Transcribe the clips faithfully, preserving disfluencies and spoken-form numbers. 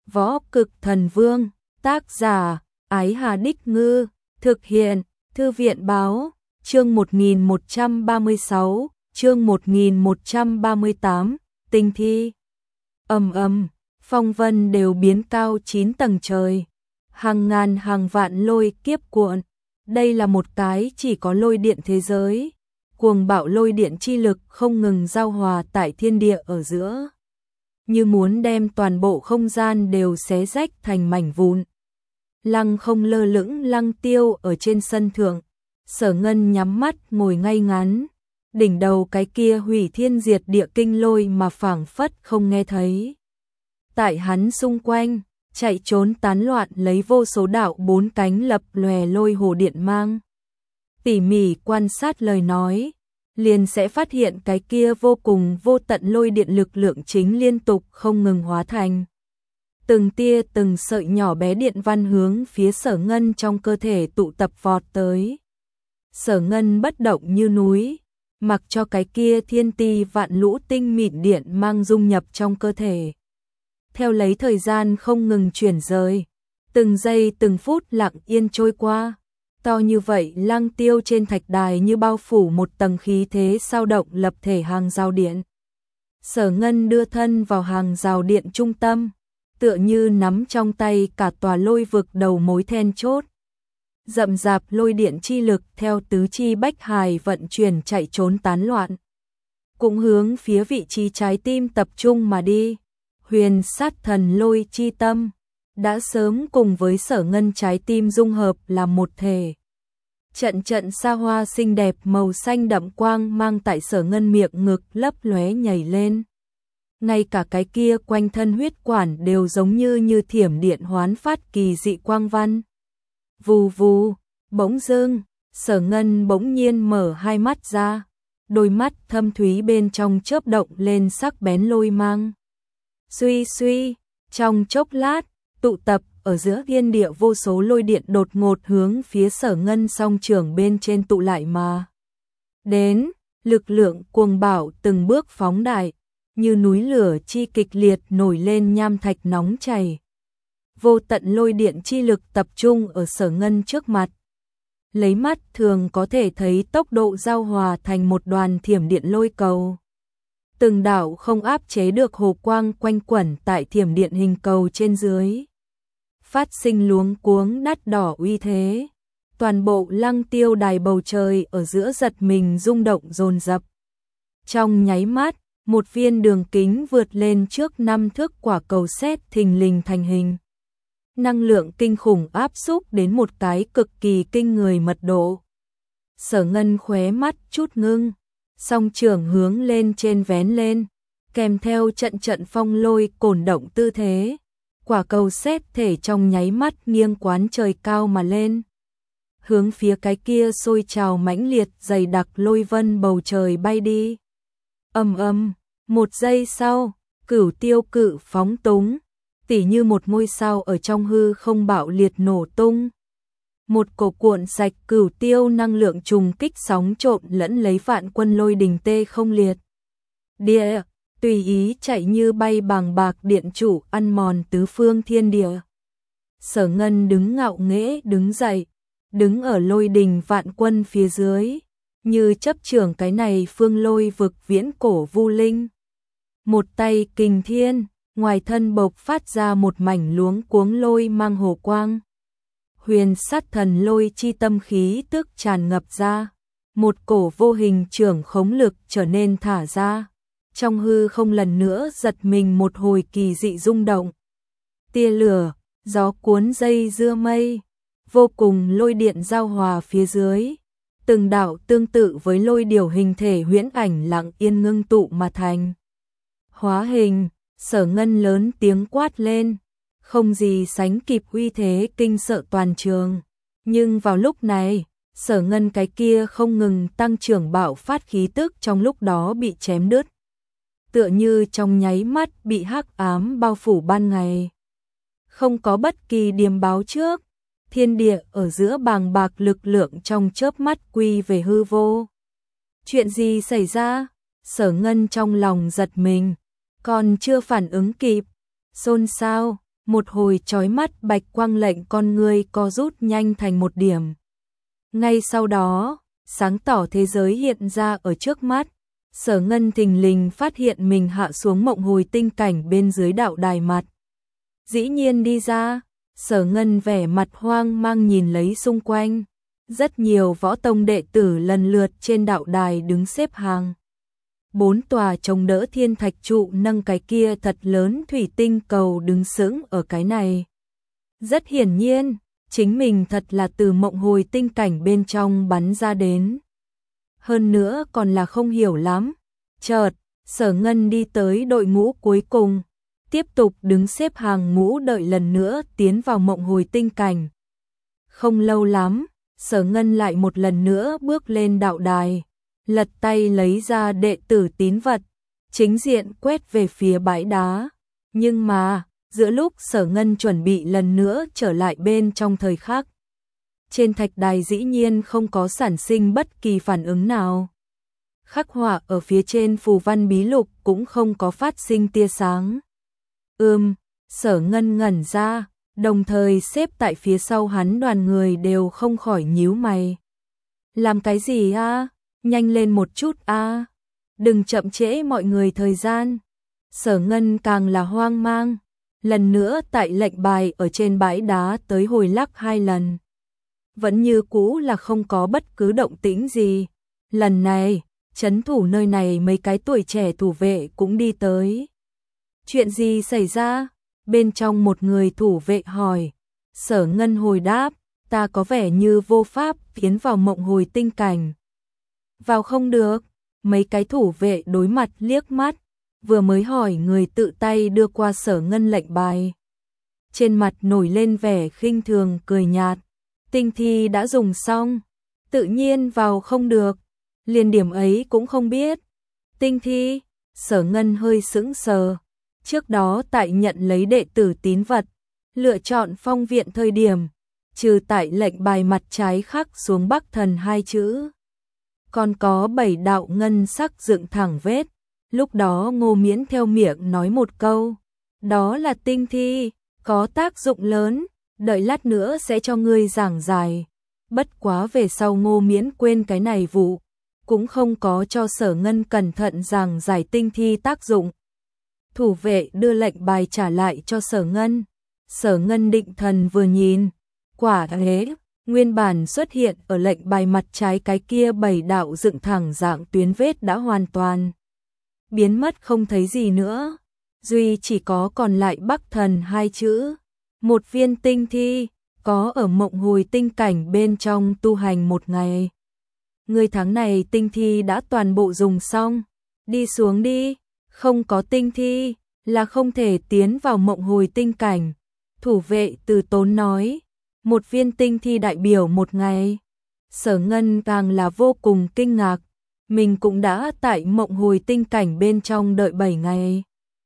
Võ Cực Thần Vương, tác giả, Ái Hà Đích Ngư, thực hiện, Thư viện Báo, chương một nghìn một trăm ba mươi sáu, chương một nghìn một trăm ba mươi tám, tinh thi. Ầm ầm, phong vân đều biến cao chín tầng trời. Hàng ngàn hàng vạn lôi kiếp cuộn. Đây là một cái chỉ có lôi điện thế giới. Cuồng bạo lôi điện chi lực không ngừng giao hòa tại thiên địa ở giữa, như muốn đem toàn bộ không gian đều xé rách thành mảnh vụn. Lăng Không lơ lửng lăng tiêu ở trên sân thượng, Sở Ngân nhắm mắt ngồi ngay ngắn, đỉnh đầu cái kia hủy thiên diệt địa kinh lôi mà phảng phất không nghe thấy. Tại hắn xung quanh, chạy trốn tán loạn lấy vô số đạo bốn cánh lập lòe lôi hồ điện mang. Tỉ mỉ quan sát lời nói, liền sẽ phát hiện cái kia vô cùng vô tận lôi điện lực lượng chính liên tục không ngừng hóa thành từng tia từng sợi nhỏ bé điện văn hướng phía Sở Ngân trong cơ thể tụ tập vọt tới. Sở Ngân bất động như núi, mặc cho cái kia thiên ti vạn lũ tinh mịn điện mang dung nhập trong cơ thể. Theo lấy thời gian không ngừng chuyển rời, từng giây từng phút lặng yên trôi qua. To như vậy lăng tiêu trên thạch đài như bao phủ một tầng khí thế sao động lập thể hàng rào điện. Sở Ngân đưa thân vào hàng rào điện trung tâm, tựa như nắm trong tay cả tòa lôi vực đầu mối then chốt. Rậm rạp lôi điện chi lực theo tứ chi bách hài vận chuyển chạy trốn tán loạn, cũng hướng phía vị trí trái tim tập trung mà đi. Huyền sát thần lôi chi tâm đã sớm cùng với Sở Ngân trái tim dung hợp làm một thể. Trận trận xa hoa xinh đẹp màu xanh đậm quang mang tại Sở Ngân miệng ngực lấp lóe nhảy lên. Ngay cả cái kia quanh thân huyết quản đều giống như như thiểm điện hoán phát kỳ dị quang văn. Vù vù, bỗng dưng, Sở Ngân bỗng nhiên mở hai mắt ra, đôi mắt thâm thúy bên trong chớp động lên sắc bén lôi mang. Suy suy, trong chốc lát, tụ tập ở giữa thiên địa vô số lôi điện đột ngột hướng phía Sở Ngân song trường bên trên tụ lại mà đến, lực lượng cuồng bạo từng bước phóng đại, như núi lửa chi kịch liệt nổi lên nham thạch nóng chảy. Vô tận lôi điện chi lực tập trung ở Sở Ngân trước mặt. Lấy mắt thường có thể thấy tốc độ giao hòa thành một đoàn thiểm điện lôi cầu. Từng đạo không áp chế được hồ quang quanh quẩn tại thiểm điện hình cầu trên dưới, phát sinh luống cuống đắt đỏ uy thế. Toàn bộ lăng tiêu đài bầu trời ở giữa giật mình rung động dồn dập. Trong nháy mắt, một viên đường kính vượt lên trước năm thước quả cầu sét thình lình thành hình. Năng lượng kinh khủng áp xúc đến một cái cực kỳ kinh người mật độ. Sở Ngân khóe mắt chút ngưng, song trường hướng lên trên vén lên, kèm theo trận trận phong lôi cổn động tư thế. Quả cầu sét thể trong nháy mắt nghiêng quán trời cao mà lên, hướng phía cái kia sôi trào mãnh liệt dày đặc lôi vân bầu trời bay đi. Ầm ầm, một giây sau, Cửu Tiêu cự phóng túng, tỉ như một ngôi sao ở trong hư không bạo liệt nổ tung. Một cổ cuộn sạch cửu tiêu năng lượng trùng kích sóng trộn lẫn lấy vạn quân lôi đình tê không liệt. Địa, tùy ý chạy như bay bàng bạc điện chủ ăn mòn tứ phương thiên địa. Sở Ngân đứng ngạo nghễ đứng dậy, đứng ở lôi đình vạn quân phía dưới, như chấp trưởng cái này phương lôi vực viễn cổ vu linh. Một tay kình thiên, ngoài thân bộc phát ra một mảnh luống cuống lôi mang hồ quang. Huyền sát thần lôi chi tâm khí tức tràn ngập ra, một cổ vô hình trưởng khống lực trở nên thả ra. Trong hư không lần nữa giật mình một hồi kỳ dị rung động. Tia lửa, gió cuốn dây dưa mây, vô cùng lôi điện giao hòa phía dưới. Từng đạo tương tự với lôi điểu hình thể huyễn ảnh lặng yên ngưng tụ mà thành. Hóa hình, Sở Ngân lớn tiếng quát lên, không gì sánh kịp uy thế kinh sợ toàn trường. Nhưng vào lúc này, Sở Ngân cái kia không ngừng tăng trưởng bạo phát khí tức trong lúc đó bị chém đứt. Tựa như trong nháy mắt bị hắc ám bao phủ ban ngày. Không có bất kỳ điềm báo trước, thiên địa ở giữa bàng bạc lực lượng trong chớp mắt quy về hư vô. Chuyện gì xảy ra? Sở Ngân trong lòng giật mình, còn chưa phản ứng kịp, xôn xao, một hồi chói mắt bạch quang lệnh con ngươi co rút nhanh thành một điểm. Ngay sau đó, sáng tỏ thế giới hiện ra ở trước mắt. Sở Ngân thình lình phát hiện mình hạ xuống mộng hồi tinh cảnh bên dưới đạo đài mặt. Dĩ nhiên đi ra, Sở Ngân vẻ mặt hoang mang nhìn lấy xung quanh. Rất nhiều võ tông đệ tử lần lượt trên đạo đài đứng xếp hàng. Bốn tòa chống đỡ thiên thạch trụ nâng cái kia thật lớn thủy tinh cầu đứng sững ở cái này. Rất hiển nhiên, chính mình thật là từ mộng hồi tinh cảnh bên trong bắn ra đến. Hơn nữa còn là không hiểu lắm. Chợt, Sở Ngân đi tới đội ngũ cuối cùng, tiếp tục đứng xếp hàng ngũ đợi lần nữa tiến vào mộng hồi tinh cảnh. Không lâu lắm, Sở Ngân lại một lần nữa bước lên đạo đài, lật tay lấy ra đệ tử tín vật, chính diện quét về phía bãi đá. Nhưng mà, giữa lúc Sở Ngân chuẩn bị lần nữa trở lại bên trong thời khắc, trên thạch đài dĩ nhiên không có sản sinh bất kỳ phản ứng nào. Khắc họa ở phía trên phù văn bí lục cũng không có phát sinh tia sáng. Ừm, Sở Ngân ngẩn ra, đồng thời xếp tại phía sau hắn đoàn người đều không khỏi nhíu mày. Làm cái gì a? Nhanh lên một chút a, đừng chậm trễ mọi người thời gian. Sở Ngân càng là hoang mang, lần nữa tại lệnh bài ở trên bãi đá tới hồi lắc hai lần. Vẫn như cũ là không có bất cứ động tĩnh gì. Lần này, trấn thủ nơi này mấy cái tuổi trẻ thủ vệ cũng đi tới. Chuyện gì xảy ra? Bên trong một người thủ vệ hỏi. Sở Ngân hồi đáp, ta có vẻ như vô pháp tiến vào mộng hồi tinh cảnh. Vào không được. Mấy cái thủ vệ đối mặt liếc mắt, vừa mới hỏi người tự tay đưa qua Sở Ngân lệnh bài. Trên mặt nổi lên vẻ khinh thường cười nhạt. Tinh thi đã dùng xong, tự nhiên vào không được, liền điểm ấy cũng không biết. Tinh thi, Sở Ngân hơi sững sờ. Trước đó tại nhận lấy đệ tử tín vật, lựa chọn phong viện thời điểm, trừ tại lệnh bài mặt trái khắc xuống Bắc Thần hai chữ, còn có bảy đạo ngân sắc dựng thẳng vết. Lúc đó Ngô Miễn theo miệng nói một câu, đó là tinh thi, có tác dụng lớn, đợi lát nữa sẽ cho ngươi giảng giải. Bất quá về sau Ngô Miễn quên cái này vụ, cũng không có cho Sở Ngân cẩn thận giảng giải tinh thi tác dụng. Thủ vệ đưa lệnh bài trả lại cho Sở Ngân. Sở Ngân định thần vừa nhìn, quả thế, nguyên bản xuất hiện ở lệnh bài mặt trái cái kia bảy đạo dựng thẳng dạng tuyến vết đã hoàn toàn biến mất không thấy gì nữa. Duy chỉ có còn lại Bắc Thần hai chữ. Một viên tinh thi, có ở mộng hồi tinh cảnh bên trong tu hành một ngày. Người tháng này tinh thi đã toàn bộ dùng xong. Đi xuống đi, không có tinh thi, là không thể tiến vào mộng hồi tinh cảnh. Thủ vệ từ tốn nói, một viên tinh thi đại biểu một ngày. Sở Ngân càng là vô cùng kinh ngạc, mình cũng đã tại mộng hồi tinh cảnh bên trong đợi bảy ngày.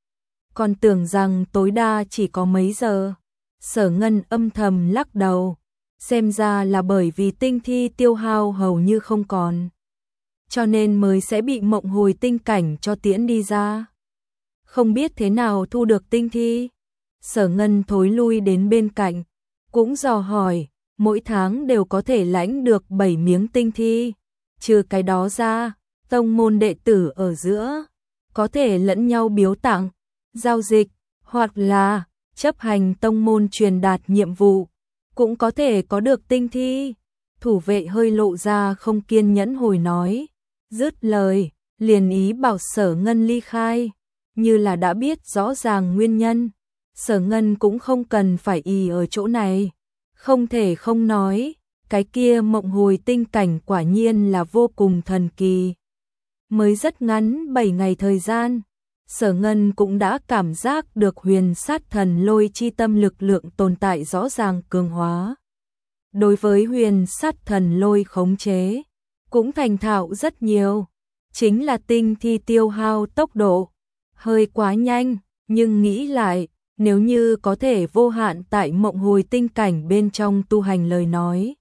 Còn tưởng rằng tối đa chỉ có mấy giờ. Sở Ngân âm thầm lắc đầu, xem ra là bởi vì tinh thi tiêu hao hầu như không còn, cho nên mới sẽ bị mộng hồi tinh cảnh cho tiễn đi ra. Không biết thế nào thu được tinh thi. Sở Ngân thối lui đến bên cạnh, cũng dò hỏi, mỗi tháng đều có thể lãnh được bảy miếng tinh thi. Trừ cái đó ra, tông môn đệ tử ở giữa có thể lẫn nhau biếu tặng, giao dịch, hoặc là chấp hành tông môn truyền đạt nhiệm vụ, cũng có thể có được tinh thi. Thủ vệ hơi lộ ra không kiên nhẫn hồi nói, dứt lời, liền ý bảo Sở Ngân ly khai, như là đã biết rõ ràng nguyên nhân. Sở Ngân cũng không cần phải ì ở chỗ này, không thể không nói, cái kia mộng hồi tinh cảnh quả nhiên là vô cùng thần kỳ. Mới rất ngắn bảy ngày thời gian, Sở Ngân cũng đã cảm giác được huyền sát thần lôi chi tâm lực lượng tồn tại rõ ràng cường hóa. Đối với huyền sát thần lôi khống chế, cũng thành thạo rất nhiều, chính là tinh thi tiêu hao tốc độ hơi quá nhanh, nhưng nghĩ lại, nếu như có thể vô hạn tại mộng hồi tinh cảnh bên trong tu hành lời nói,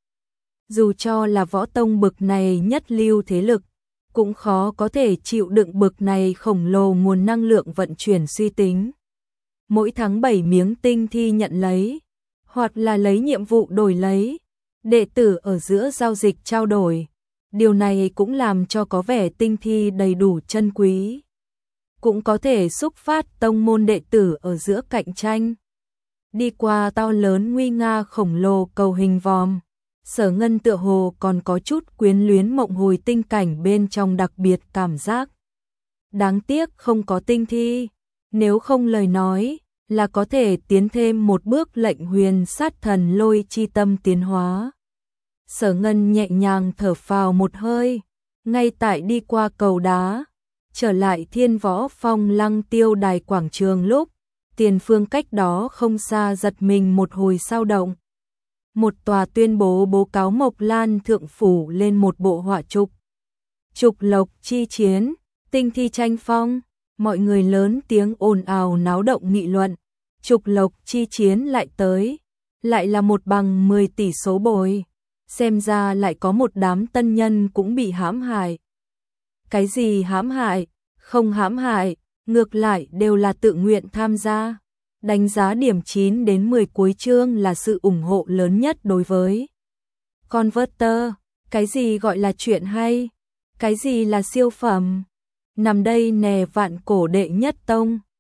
dù cho là võ tông bực này nhất lưu thế lực, cũng khó có thể chịu đựng bực này khổng lồ nguồn năng lượng vận chuyển suy tính. mỗi tháng bảy miếng tinh thi nhận lấy, hoặc là lấy nhiệm vụ đổi lấy, đệ tử ở giữa giao dịch trao đổi. Điều này cũng làm cho có vẻ tinh thi đầy đủ chân quý. Cũng có thể xúc phát tông môn đệ tử ở giữa cạnh tranh. Đi qua to lớn nguy nga khổng lồ cầu hình vòm, Sở Ngân tựa hồ còn có chút quyến luyến mộng hồi tinh cảnh bên trong đặc biệt cảm giác. Đáng tiếc không có tinh thi, nếu không lời nói là có thể tiến thêm một bước lệnh huyền sát thần lôi chi tâm tiến hóa. Sở Ngân nhẹ nhàng thở phào một hơi, ngay tại đi qua cầu đá, trở lại Thiên Võ Phong Lăng Tiêu đài quảng trường lúc, tiền phương cách đó không xa giật mình một hồi sao động. Một tòa tuyên bố bố cáo Mộc Lan thượng phủ lên một bộ họa trục. Trục lộc chi chiến, tinh thi tranh phong, mọi người lớn tiếng ồn ào náo động nghị luận. Trục lộc chi chiến lại tới, lại là một bằng mười tỷ số bồi. Xem ra lại có một đám tân nhân cũng bị hãm hại. Cái gì hãm hại, không hãm hại, ngược lại đều là tự nguyện tham gia. Đánh giá điểm chín đến mười cuối chương là sự ủng hộ lớn nhất đối với Converter. Cái gì gọi là chuyện hay, cái gì là siêu phẩm. Nằm đây nè vạn cổ đệ nhất tông.